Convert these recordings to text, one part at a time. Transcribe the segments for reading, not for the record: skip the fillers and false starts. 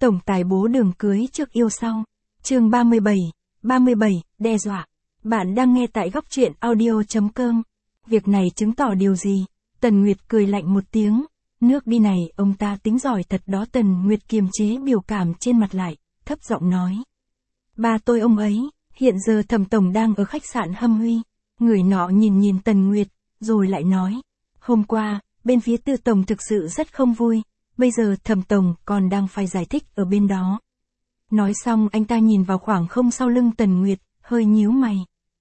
Tổng tài bố đường cưới trước yêu sau. Chương 37, đe dọa. Bạn đang nghe tại góc truyện audio.com. Việc này chứng tỏ điều gì? Tần Nguyệt cười lạnh một tiếng. Nước đi này, ông ta tính giỏi thật đó. Tần Nguyệt kiềm chế biểu cảm trên mặt lại, thấp giọng nói. Ba tôi ông ấy, hiện giờ Thẩm tổng đang ở khách sạn Hâm Huy. Người nọ nhìn Tần Nguyệt, rồi lại nói. Hôm qua, bên phía Tư tổng thực sự rất không vui. Bây giờ Thẩm tổng còn đang phải giải thích ở bên đó. Nói xong anh ta nhìn vào khoảng không sau lưng Tần Nguyệt, hơi nhíu mày.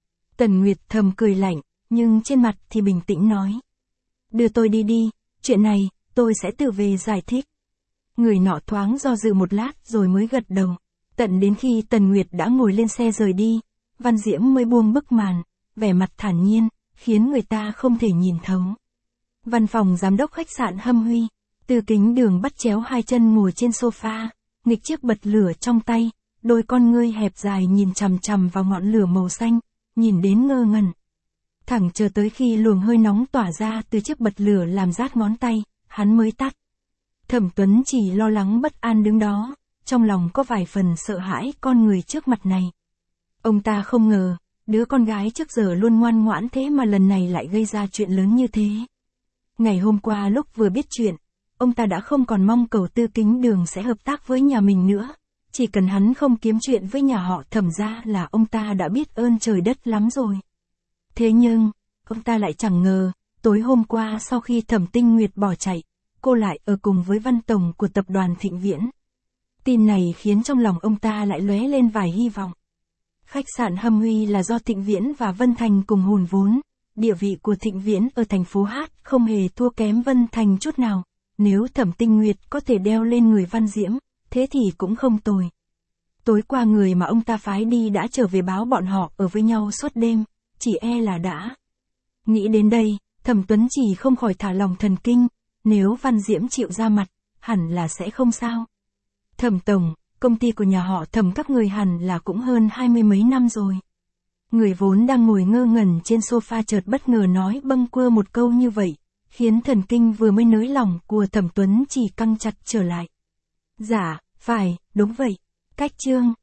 Tần Nguyệt thầm cười lạnh, nhưng trên mặt thì bình tĩnh nói. Đưa tôi đi, chuyện này, tôi sẽ tự về giải thích. Người nọ thoáng do dự một lát rồi mới gật đầu. Tận đến khi Tần Nguyệt đã ngồi lên xe rời đi, Văn Diễm mới buông bức màn, vẻ mặt thản nhiên, khiến người ta không thể nhìn thấu. Văn phòng giám đốc khách sạn Hâm Huy, Từ Kính Đường bắt chéo hai chân ngồi trên sofa, nghịch chiếc bật lửa trong tay, đôi con ngươi hẹp dài nhìn chằm chằm vào ngọn lửa màu xanh, nhìn đến ngơ ngẩn. Thẳng chờ tới khi luồng hơi nóng tỏa ra từ chiếc bật lửa làm rát ngón tay, hắn mới tắt. Thẩm Tuấn chỉ lo lắng bất an đứng đó, trong lòng có vài phần sợ hãi con người trước mặt này. Ông ta không ngờ, đứa con gái trước giờ luôn ngoan ngoãn thế mà lần này lại gây ra chuyện lớn như thế. Ngày hôm qua lúc vừa biết chuyện, ông ta đã không còn mong cầu Tư Kính Đường sẽ hợp tác với nhà mình nữa. Chỉ cần hắn không kiếm chuyện với nhà họ Thẩm ra là ông ta đã biết ơn trời đất lắm rồi. Thế nhưng, ông ta lại chẳng ngờ, tối hôm qua sau khi Thẩm Tinh Nguyệt bỏ chạy, cô lại ở cùng với Văn tổng của tập đoàn Thịnh Viễn. Tin này khiến trong lòng ông ta lại lóe lên vài hy vọng. Khách sạn Hâm Huy là do Thịnh Viễn và Vân Thành cùng hùn vốn. Địa vị của Thịnh Viễn ở thành phố Hát không hề thua kém Vân Thành chút nào. Nếu Thẩm Tinh Nguyệt có thể đeo lên người Văn Diễm, thế thì cũng không tồi. Tối qua người mà ông ta phái đi đã trở về báo bọn họ ở với nhau suốt đêm, chỉ e là đã. Nghĩ đến đây, Thẩm Tuấn Chỉ không khỏi thả lòng thần kinh, nếu Văn Diễm chịu ra mặt, hẳn là sẽ không sao. Thẩm tổng, công ty của nhà họ Thẩm các người hẳn là cũng hơn 20 mấy năm rồi. Người vốn đang ngồi ngơ ngẩn trên sofa chợt bất ngờ nói bâng quơ một câu như vậy, khiến thần kinh vừa mới nới lỏng của Thẩm Tuấn Chỉ căng chặt trở lại. Dạ, phải, đúng vậy. Cách chương